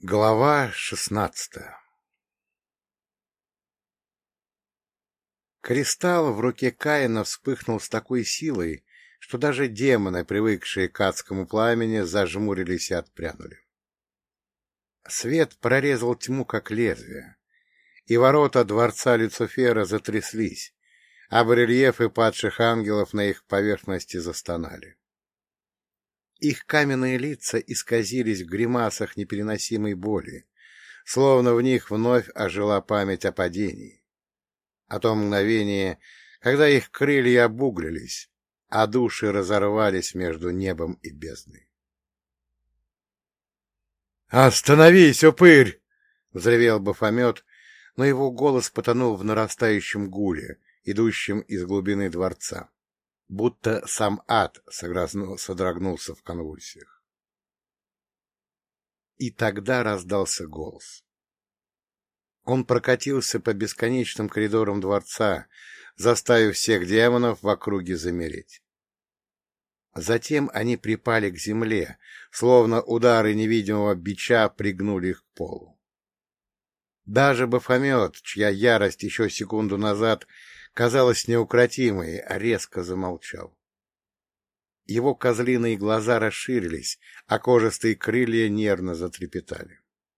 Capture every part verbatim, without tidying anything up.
Глава шестнадцатая. Кристалл в руке Каина вспыхнул с такой силой, что даже демоны, привыкшие к адскому пламени, зажмурились и отпрянули. Свет прорезал тьму, как лезвие, и ворота дворца Люцифера затряслись, а барельефы падших ангелов на их поверхности застонали. Их каменные лица исказились в гримасах непереносимой боли, словно в них вновь ожила память о падении, о том мгновении, когда их крылья обуглились, а души разорвались между небом и бездной. «Остановись, упырь!» — взревел Бафомет, но его голос потонул в нарастающем гуле, идущем из глубины дворца, будто сам ад содрогнулся в конвульсиях. И тогда раздался голос. Он прокатился по бесконечным коридорам дворца, заставив всех демонов в округе замереть. Затем они припали к земле, словно удары невидимого бича пригнули их к полу. Даже Бафомет, чья ярость еще секунду назад казалась неукротимой, а резко замолчал. Его козлиные глаза расширились, а кожистые крылья нервно затрепетали.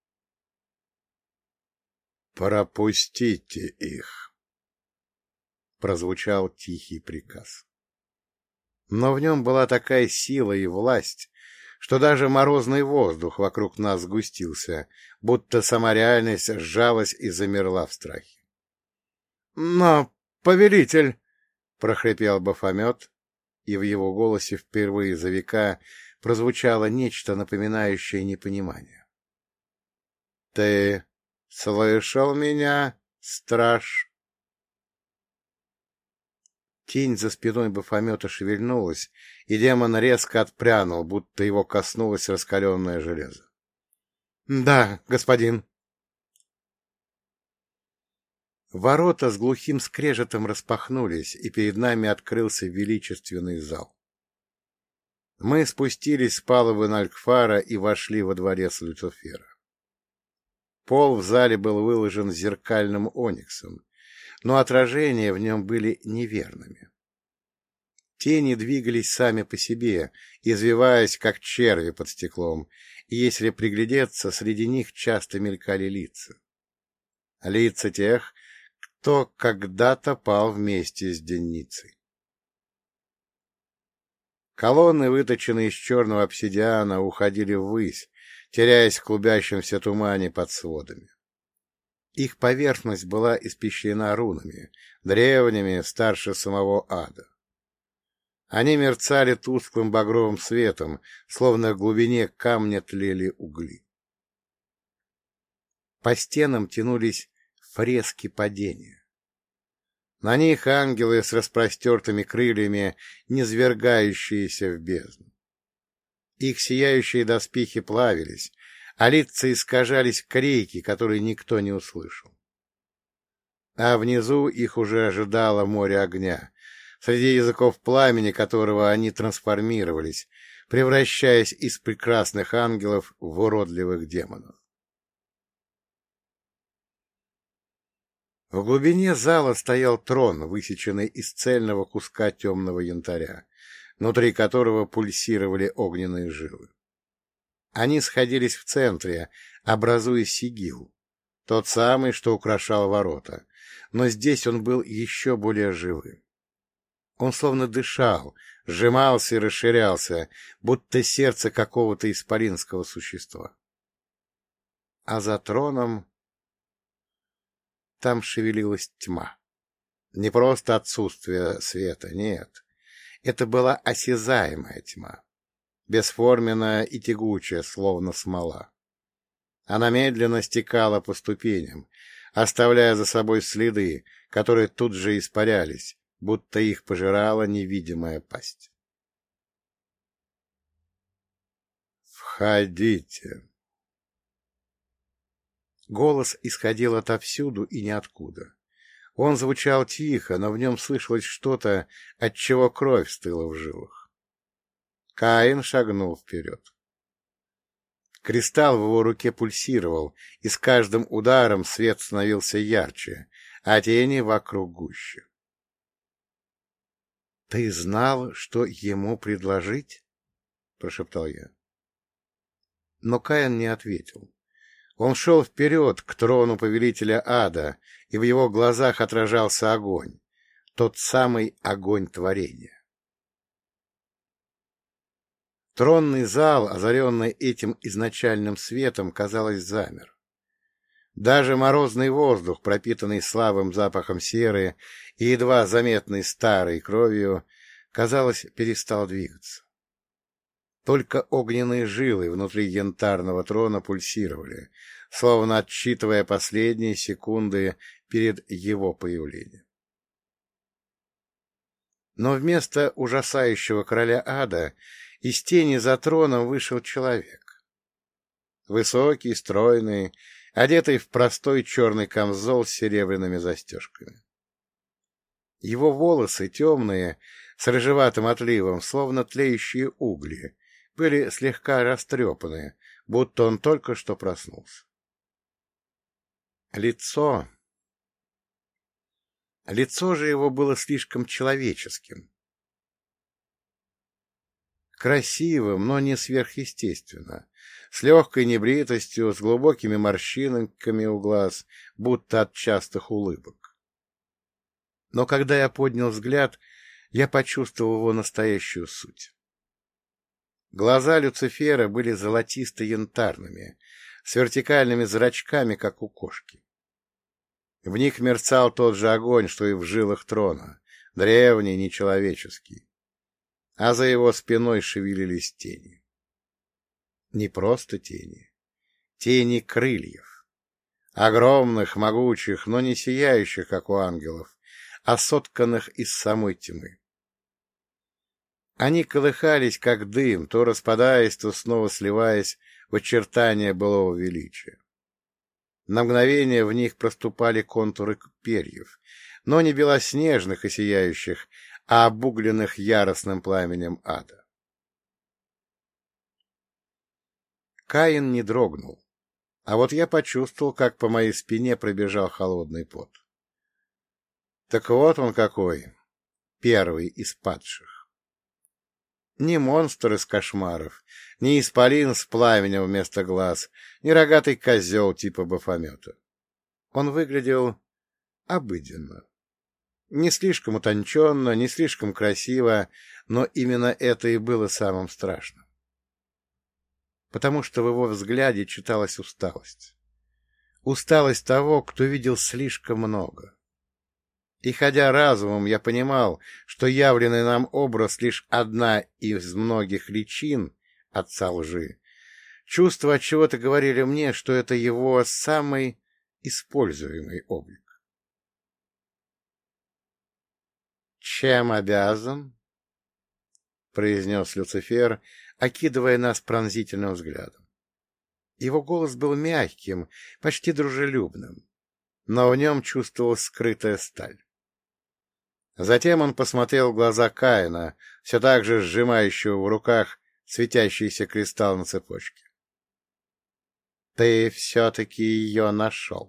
«Пропустите их!» — прозвучал тихий приказ. Но в нем была такая сила и власть, что даже морозный воздух вокруг нас сгустился, будто сама реальность сжалась и замерла в страхе. — Но, повелитель! — прохрипел Бафомет, и в его голосе впервые за века прозвучало нечто напоминающее непонимание. — Ты слышал меня, страж? Тень за спиной Бафомета шевельнулась, и демон резко отпрянул, будто его коснулось раскаленное железо. — Да, господин. Ворота с глухим скрежетом распахнулись, и перед нами открылся величественный зал. Мы спустились с палубы Налькфара и вошли во дворец Люцифера. Пол в зале был выложен зеркальным ониксом, но отражения в нем были неверными. Тени двигались сами по себе, извиваясь, как черви под стеклом, и, если приглядеться, среди них часто мелькали лица. Лица тех, кто когда-то пал вместе с Денницей. Колонны, выточенные из черного обсидиана, уходили ввысь, теряясь в клубящемся тумане под сводами. Их поверхность была испещрена рунами, древними, старше самого ада. Они мерцали тусклым багровым светом, словно в глубине камня тлели угли. По стенам тянулись фрески падения. На них ангелы с распростертыми крыльями, низвергающиеся в бездну. Их сияющие доспехи плавились, а лица искажались в крики, которые никто не услышал. А внизу их уже ожидало море огня, среди языков пламени которого они трансформировались, превращаясь из прекрасных ангелов в уродливых демонов. В глубине зала стоял трон, высеченный из цельного куска темного янтаря, внутри которого пульсировали огненные жилы. Они сходились в центре, образуя сигил, тот самый, что украшал ворота, но здесь он был еще более живым. Он словно дышал, сжимался и расширялся, будто сердце какого-то исполинского существа. А за троном там шевелилась тьма. Не просто отсутствие света, нет. Это была осязаемая тьма, бесформенная и тягучая, словно смола. Она медленно стекала по ступеням, оставляя за собой следы, которые тут же испарялись, будто их пожирала невидимая пасть. «Входите!» Голос исходил отовсюду и ниоткуда. Он звучал тихо, но в нем слышалось что-то, от чего кровь стыла в жилах. Каин шагнул вперед. Кристалл в его руке пульсировал, и с каждым ударом свет становился ярче, а тени вокруг гуще. — Ты знал, что ему предложить? — прошептал я. Но Каин не ответил. Он шел вперед к трону повелителя ада, и в его глазах отражался огонь, тот самый огонь творения. Тронный зал, озаренный этим изначальным светом, казалось, замер. Даже морозный воздух, пропитанный слабым запахом серы и едва заметной старой кровью, казалось, перестал двигаться. Только огненные жилы внутри янтарного трона пульсировали, словно отсчитывая последние секунды перед его появлением. Но вместо ужасающего короля ада из тени за троном вышел человек. Высокий, стройный, одетый в простой черный камзол с серебряными застежками. Его волосы, темные, с рыжеватым отливом, словно тлеющие угли, были слегка растрепаны, будто он только что проснулся. Лицо... Лицо же его было слишком человеческим. Красивым, но не сверхъестественно, с легкой небритостью, с глубокими морщинками у глаз, будто от частых улыбок. Но когда я поднял взгляд, я почувствовал его настоящую суть. Глаза Люцифера были золотисто-янтарными, с вертикальными зрачками, как у кошки. В них мерцал тот же огонь, что и в жилах трона, древний, нечеловеческий. А за его спиной шевелились тени. Не просто тени, тени крыльев. Огромных, могучих, но не сияющих, как у ангелов, а сотканных из самой тьмы. Они колыхались, как дым, то распадаясь, то снова сливаясь в очертания былого величия. На мгновение в них проступали контуры перьев, но не белоснежных и сияющих, а обугленных яростным пламенем ада. Каин не дрогнул, а вот я почувствовал, как по моей спине пробежал холодный пот. Так вот он какой, первый из падших. Не монстр из кошмаров, не исполин с пламенем вместо глаз, не рогатый козел типа Бафомета. Он выглядел обыденно. Не слишком утонченно, не слишком красиво, но именно это и было самым страшным. Потому что в его взгляде читалась усталость. Усталость того, кто видел слишком много. И, ходя разумом, я понимал, что явленный нам образ лишь одна из многих личин отца лжи. Чувства отчего-то говорили мне, что это его самый используемый облик. «Чем обязан?» — произнес Люцифер, окидывая нас пронзительным взглядом. Его голос был мягким, почти дружелюбным, но в нем чувствовалась скрытая сталь. Затем он посмотрел в глаза Каина, все так же сжимающего в руках светящийся кристалл на цепочке. — Ты все-таки ее нашел.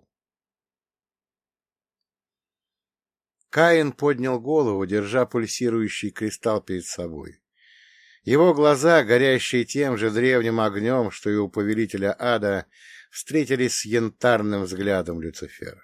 Каин поднял голову, держа пульсирующий кристалл перед собой. Его глаза, горящие тем же древним огнем, что и у повелителя ада, встретились с янтарным взглядом Люцифера.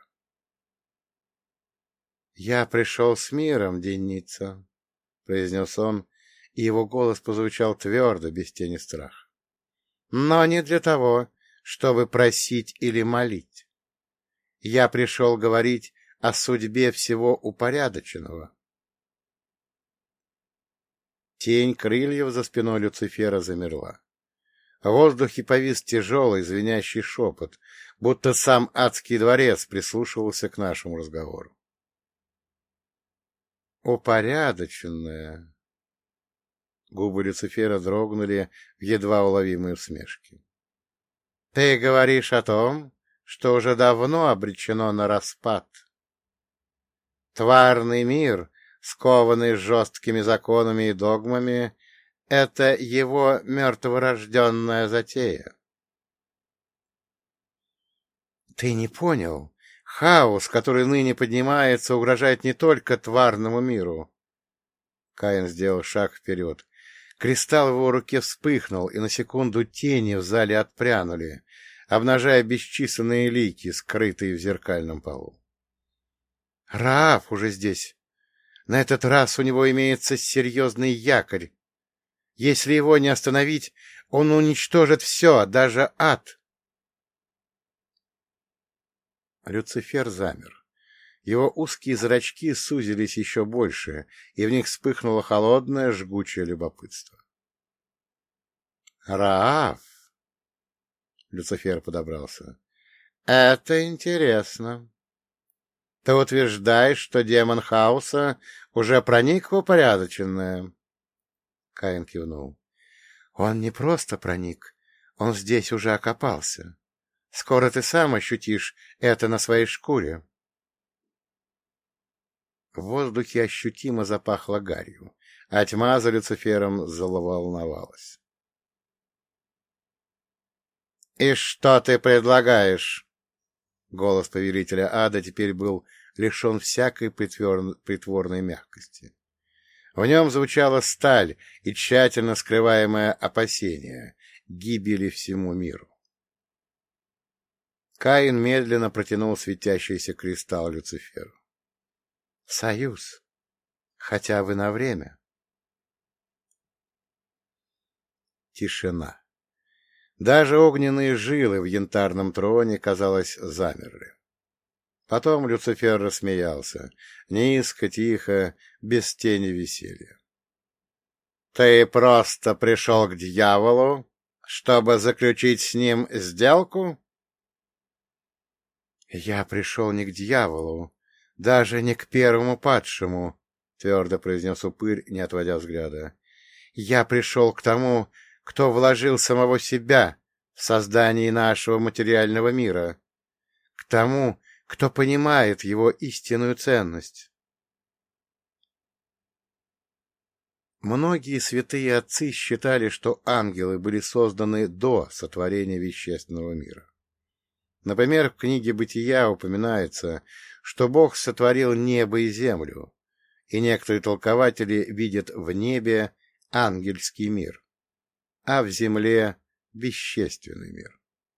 — Я пришел с миром, денница, — произнес он, и его голос прозвучал твердо, без тени страха. — Но не для того, чтобы просить или молить. Я пришел говорить о судьбе всего упорядоченного. Тень крыльев за спиной Люцифера замерла. В воздухе повис тяжелый, звенящий шепот, будто сам адский дворец прислушивался к нашему разговору. Упорядоченное. Губы Люцифера дрогнули в едва уловимой усмешке. — Ты говоришь о том, что уже давно обречено на распад. Тварный мир, скованный жесткими законами и догмами, — это его мертворожденная затея. — Ты не понял. Хаос, который ныне поднимается, угрожает не только тварному миру. Каин сделал шаг вперед. Кристалл в его руке вспыхнул, и на секунду тени в зале отпрянули, обнажая бесчисленные лики, скрытые в зеркальном полу. Раав уже здесь. На этот раз у него имеется серьезный якорь. Если его не остановить, он уничтожит все, даже ад. Люцифер замер. Его узкие зрачки сузились еще больше, и в них вспыхнуло холодное, жгучее любопытство. — Раав! — Люцифер подобрался. — Это интересно. Ты утверждаешь, что демон хаоса уже проник в упорядоченное? Каин кивнул. — Он не просто проник, он здесь уже окопался. Скоро ты сам ощутишь это на своей шкуре. В воздухе ощутимо запахло гарью, а тьма за Люцифером заволновалась. — И что ты предлагаешь? Голос повелителя ада теперь был лишен всякой притвор... притворной мягкости. В нем звучала сталь и тщательно скрываемое опасение гибели всему миру. Каин медленно протянул светящийся кристалл Люциферу. — Союз. Хотя бы на время. Тишина. Даже огненные жилы в янтарном троне, казалось, замерли. Потом Люцифер рассмеялся, низко, тихо, без тени веселья. — Ты просто пришел к дьяволу, чтобы заключить с ним сделку? — Я пришел не к дьяволу, даже не к первому падшему, — твердо произнес упырь, не отводя взгляда. — Я пришел к тому, кто вложил самого себя в создание нашего материального мира, к тому, кто понимает его истинную ценность. Многие святые отцы считали, что ангелы были созданы до сотворения вещественного мира. Например, в книге «Бытия» упоминается, что Бог сотворил небо и землю, и некоторые толкователи видят в небе ангельский мир, а в земле — вещественный мир.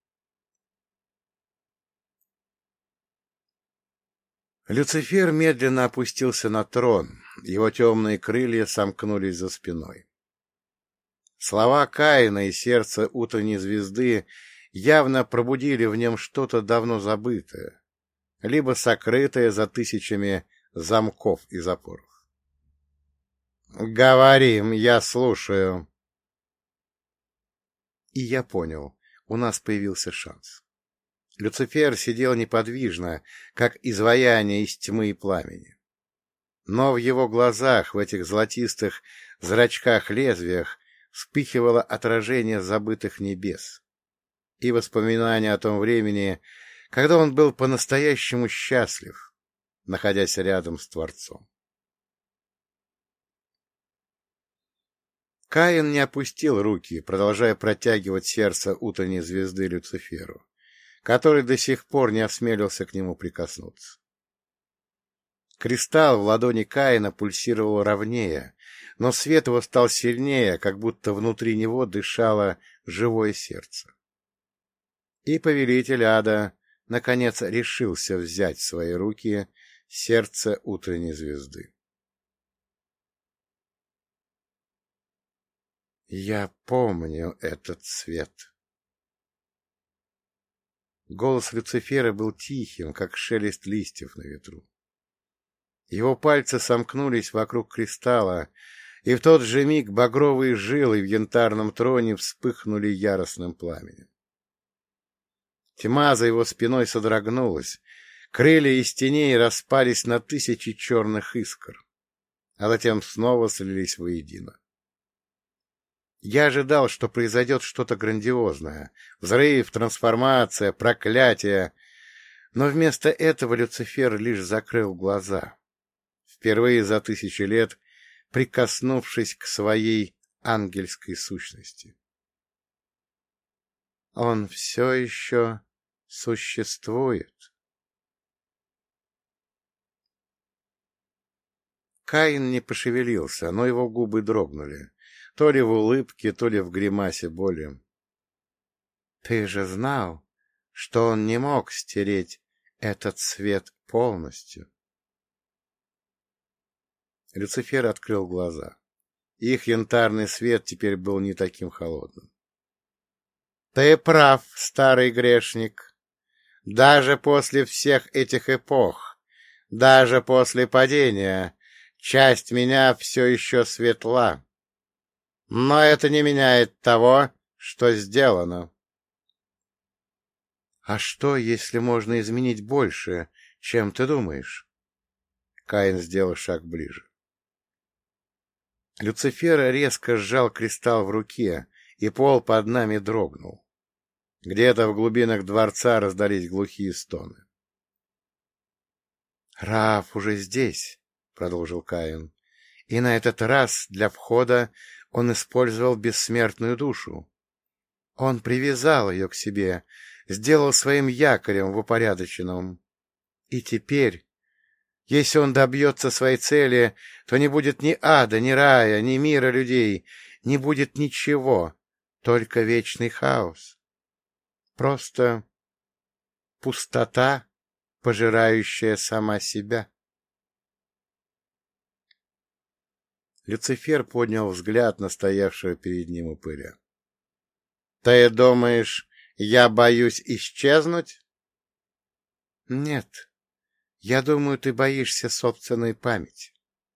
Люцифер медленно опустился на трон, его темные крылья сомкнулись за спиной. Слова Каина и сердце утренней звезды явно пробудили в нем что-то давно забытое, либо сокрытое за тысячами замков и запоров. — Говорим, я слушаю. И я понял, у нас появился шанс. Люцифер сидел неподвижно, как изваяние из тьмы и пламени. Но в его глазах, в этих золотистых зрачках-лезвиях, вспыхивало отражение забытых небес и воспоминания о том времени, когда он был по-настоящему счастлив, находясь рядом с Творцом. Каин не опустил руки, продолжая протягивать сердце утренней звезды Люциферу, который до сих пор не осмелился к нему прикоснуться. Кристалл в ладони Каина пульсировал ровнее, но свет его стал сильнее, как будто внутри него дышало живое сердце. И повелитель ада, наконец, решился взять в свои руки сердце утренней звезды. «Я помню этот свет». Голос Люцифера был тихим, как шелест листьев на ветру. Его пальцы сомкнулись вокруг кристалла, и в тот же миг багровые жилы в янтарном троне вспыхнули яростным пламенем. Тьма за его спиной содрогнулась, крылья из теней распались на тысячи черных искр, а затем снова слились воедино. Я ожидал, что произойдет что-то грандиозное — взрыв, трансформация, проклятие. Но вместо этого Люцифер лишь закрыл глаза, впервые за тысячи лет прикоснувшись к своей ангельской сущности. Он все еще существует. Каин не пошевелился, но его губы дрогнули, то ли в улыбке, то ли в гримасе боли. — Ты же знал, что он не мог стереть этот свет полностью. Люцифер открыл глаза. Их янтарный свет теперь был не таким холодным. — Ты прав, старый грешник. Даже после всех этих эпох, даже после падения, часть меня все еще светла. Но это не меняет того, что сделано. — А что, если можно изменить больше, чем ты думаешь? Каин сделал шаг ближе. Люцифер резко сжал кристалл в руке, и пол под нами дрогнул. Где-то в глубинах дворца раздались глухие стоны. — Раав уже здесь, — продолжил Каин, — и на этот раз для входа он использовал бессмертную душу. Он привязал ее к себе, сделал своим якорем в упорядоченном. И теперь, если он добьется своей цели, то не будет ни ада, ни рая, ни мира людей, не будет ничего, только вечный хаос. Просто пустота, пожирающая сама себя. Люцифер поднял взгляд на стоявшего перед ним упыря. — Ты думаешь, я боюсь исчезнуть? — Нет, я думаю, ты боишься собственной памяти.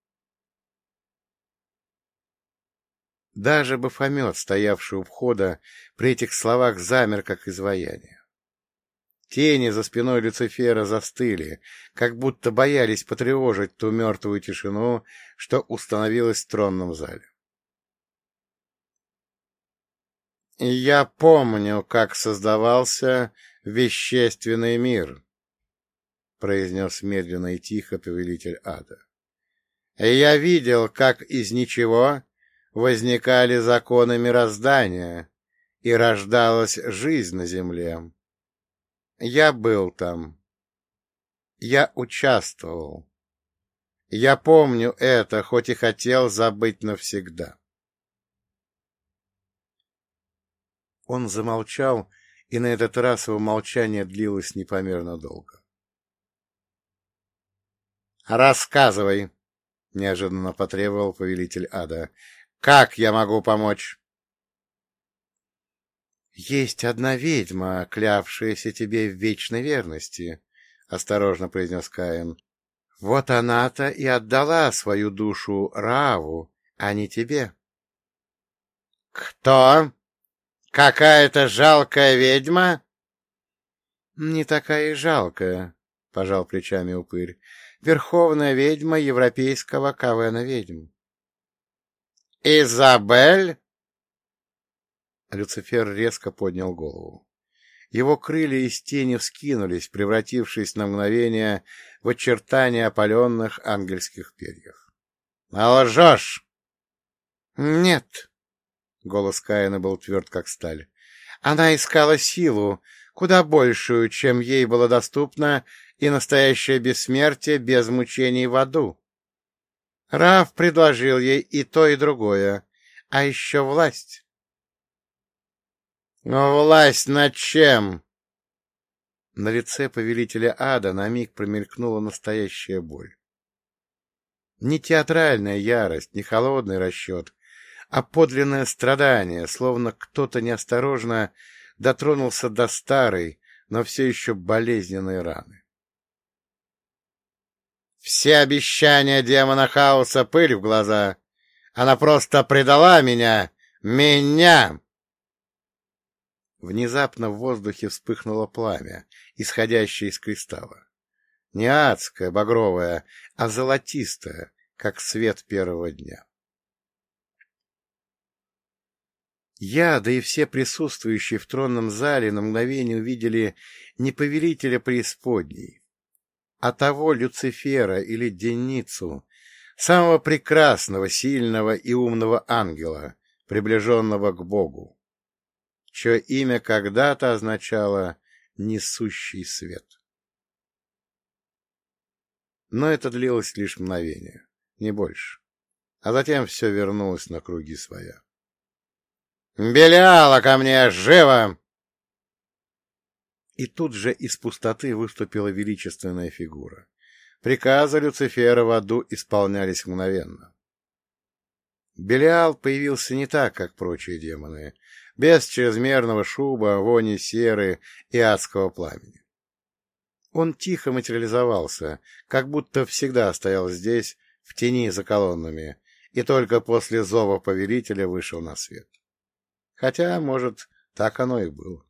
Даже Бафомет, стоявший у входа, при этих словах замер, как изваяние. Тени за спиной Люцифера застыли, как будто боялись потревожить ту мертвую тишину, что установилась в тронном зале. «Я помню, как создавался вещественный мир», — произнес медленно и тихо повелитель ада. «Я видел, как из ничего возникали законы мироздания, и рождалась жизнь на земле. Я был там. Я участвовал. Я помню это, хоть и хотел забыть навсегда». Он замолчал, и на этот раз его молчание длилось непомерно долго. «Рассказывай», — неожиданно потребовал повелитель ада. «Как я могу помочь?» «Есть одна ведьма, клявшаяся тебе в вечной верности», — осторожно произнес Каин. «Вот она-то и отдала свою душу Рааву, а не тебе». «Кто? Какая-то жалкая ведьма?» «Не такая и жалкая», — пожал плечами упырь. «Верховная ведьма европейского КВНа ведьм». «Изабель?» Люцифер резко поднял голову. Его крылья из тени вскинулись, превратившись на мгновение в очертания опаленных ангельских перьев. — Лжешь! — Нет. Голос Каина был тверд, как сталь. Она искала силу, куда большую, чем ей было доступно, и настоящее бессмертие без мучений в аду. Раав предложил ей и то, и другое, а еще власть. — Власть над чем? На лице повелителя ада на миг промелькнула настоящая боль. Не театральная ярость, не холодный расчет, а подлинное страдание, словно кто-то неосторожно дотронулся до старой, но все еще болезненной раны. «Все обещания демона хаоса — пыль в глаза. Она просто предала меня! Меня!» Внезапно в воздухе вспыхнуло пламя, исходящее из кристалла. Не адское, багровое, а золотистое, как свет первого дня. Я, да и все присутствующие в тронном зале на мгновение увидели не повелителя преисподней, а того Люцифера или Денницу, самого прекрасного, сильного и умного ангела, приближенного к Богу, чье имя когда-то означало несущий свет. Но это длилось лишь мгновение, не больше. А затем все вернулось на круги своя. «Белиала ко мне! Живо!» И тут же из пустоты выступила величественная фигура. Приказы Люцифера в аду исполнялись мгновенно. Белиал появился не так, как прочие демоны, без чрезмерного шуба, вони серы и адского пламени. Он тихо материализовался, как будто всегда стоял здесь, в тени за колоннами, и только после зова повелителя вышел на свет. Хотя, может, так оно и было.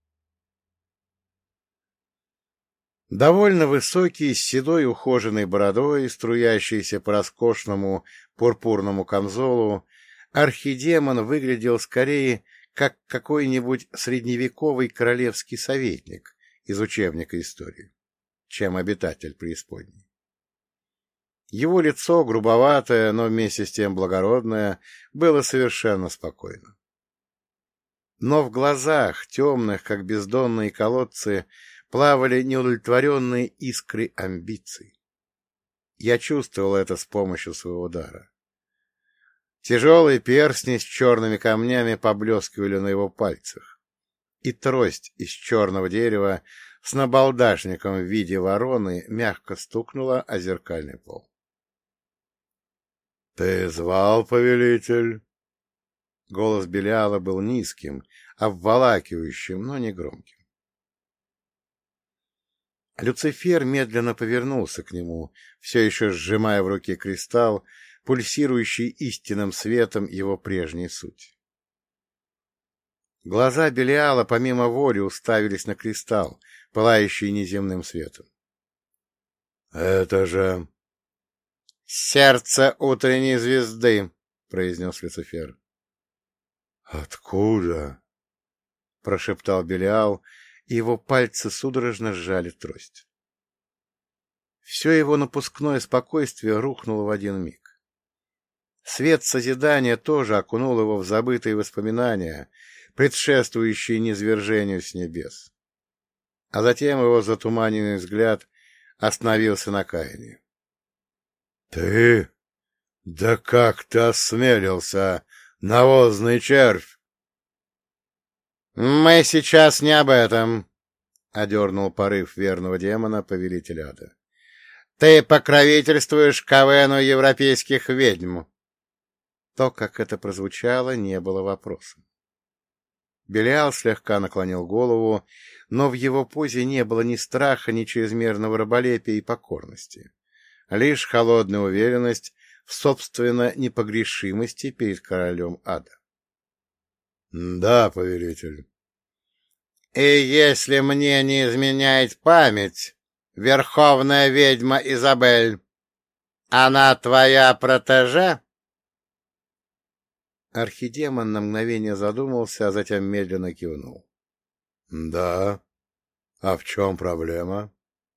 Довольно высокий, с седой ухоженной бородой, струящийся по роскошному пурпурному камзолу, архидемон выглядел скорее как какой-нибудь средневековый королевский советник из учебника истории, чем обитатель преисподней. Его лицо, грубоватое, но вместе с тем благородное, было совершенно спокойно. Но в глазах, темных, как бездонные колодцы, плавали неудовлетворенные искры амбиций. Я чувствовал это с помощью своего дара. Тяжелые перстни с черными камнями поблескивали на его пальцах, и трость из черного дерева с набалдашником в виде вороны мягко стукнула о зеркальный пол. — Ты звал, повелитель? Голос Белиала был низким, обволакивающим, но не громким. Люцифер медленно повернулся к нему, все еще сжимая в руке кристалл, пульсирующий истинным светом его прежней сути. Глаза Белиала помимо воли уставились на кристалл, пылающий неземным светом. — Это же... — Сердце утренней звезды, — произнес Люцифер. — Откуда? — прошептал Белиал, и его пальцы судорожно сжали трость. Все его напускное спокойствие рухнуло в один миг. Свет созидания тоже окунул его в забытые воспоминания, предшествующие низвержению с небес. А затем его затуманенный взгляд остановился на Каине. — Ты? Да как ты осмелился, навозный червь? — Мы сейчас не об этом, — одернул порыв верного демона повелитель ада. — Ты покровительствуешь Кавену европейских ведьм. То, как это прозвучало, не было вопросом. Белиал слегка наклонил голову, но в его позе не было ни страха, ни чрезмерного раболепия и покорности, лишь холодная уверенность в собственно непогрешимости перед королем ада. — Да, повелитель. — И если мне не изменяет память, верховная ведьма Изабель, она твоя протеже? Архидемон на мгновение задумался, а затем медленно кивнул. — Да. А в чем проблема?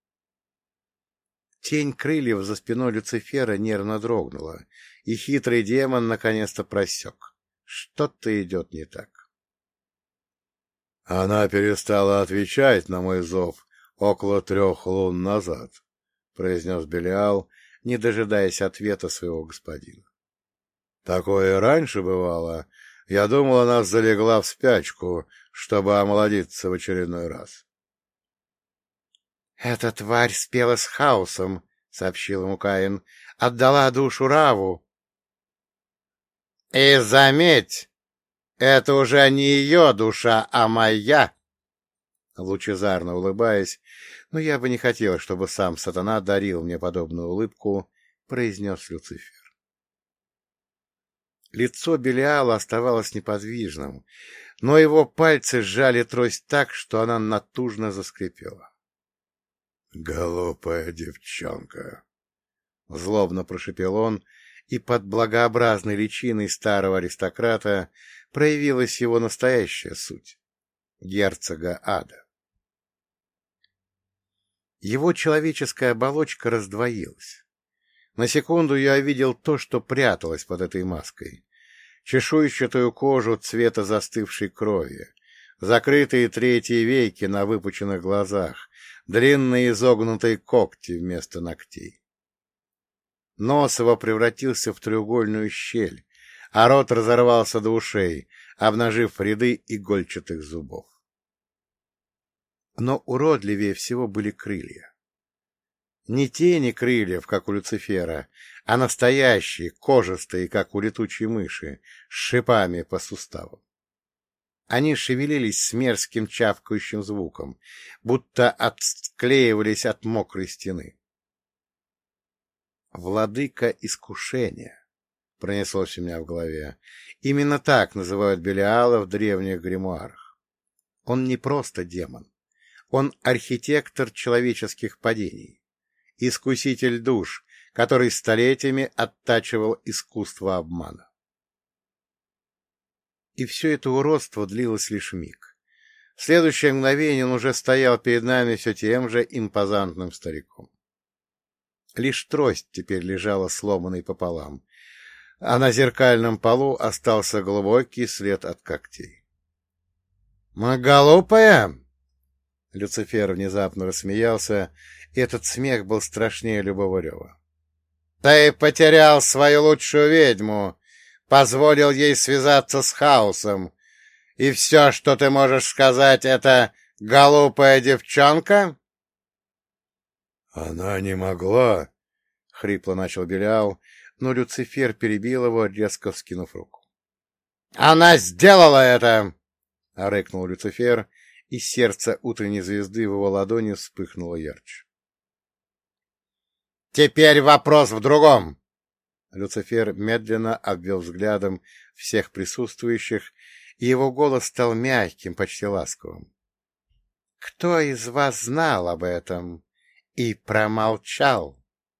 Тень крыльев за спиной Люцифера нервно дрогнула, и хитрый демон наконец-то просек. Что-то идет не так. — Она перестала отвечать на мой зов около трех лун назад, — произнес Белиал, не дожидаясь ответа своего господина. Такое раньше бывало. Я думал, она залегла в спячку, чтобы омолодиться в очередной раз. — Эта тварь спела с хаосом, — сообщил ему Каин. — Отдала душу Раву. — И заметь, это уже не ее душа, а моя! Лучезарно улыбаясь, но я бы не хотел, чтобы сам сатана дарил мне подобную улыбку, произнес Люцифер. Лицо Белиала оставалось неподвижным, но его пальцы сжали трость так, что она натужно заскрипела. — Глупая девчонка! — злобно прошипел он, и под благообразной личиной старого аристократа проявилась его настоящая суть — герцога ада. Его человеческая оболочка раздвоилась. На секунду я увидел то, что пряталось под этой маской. Чешуйчатую кожу цвета застывшей крови, закрытые третьи веки на выпученных глазах, длинные изогнутые когти вместо ногтей. Нос его превратился в треугольную щель, а рот разорвался до ушей, обнажив ряды игольчатых зубов. Но уродливее всего были крылья. Не тени крыльев, как у Люцифера, а настоящие, кожистые, как у летучей мыши, с шипами по суставам. Они шевелились с мерзким чавкающим звуком, будто отклеивались от мокрой стены. «Владыка искушения», — пронеслось у меня в голове. Именно так называют Белиала в древних гримуарах. Он не просто демон. Он архитектор человеческих падений, искуситель душ, который столетиями оттачивал искусство обмана. И все это уродство длилось лишь миг. В следующее мгновение он уже стоял перед нами все тем же импозантным стариком. Лишь трость теперь лежала сломанной пополам, а на зеркальном полу остался глубокий след от когтей. — Моголупая! Люцифер внезапно рассмеялся, и этот смех был страшнее любого рева. — Ты потерял свою лучшую ведьму, позволил ей связаться с хаосом, и все, что ты можешь сказать, это «голупая девчонка»? — Она не могла, — хрипло начал Белиал, но Люцифер перебил его, резко вскинув руку. — Она сделала это! — рыкнул Люцифер, и сердце утренней звезды в его ладони вспыхнуло ярче. — Теперь вопрос в другом! Люцифер медленно обвел взглядом всех присутствующих, и его голос стал мягким, почти ласковым. — Кто из вас знал об этом и промолчал?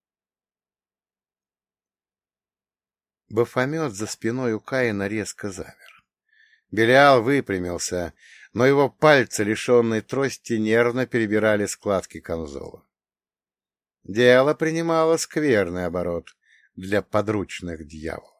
Бафомет за спиной у Каина резко замер. Белиал выпрямился, но его пальцы, лишенные трости, нервно перебирали складки камзола. Дело принимало скверный оборот для подручных дьяволов.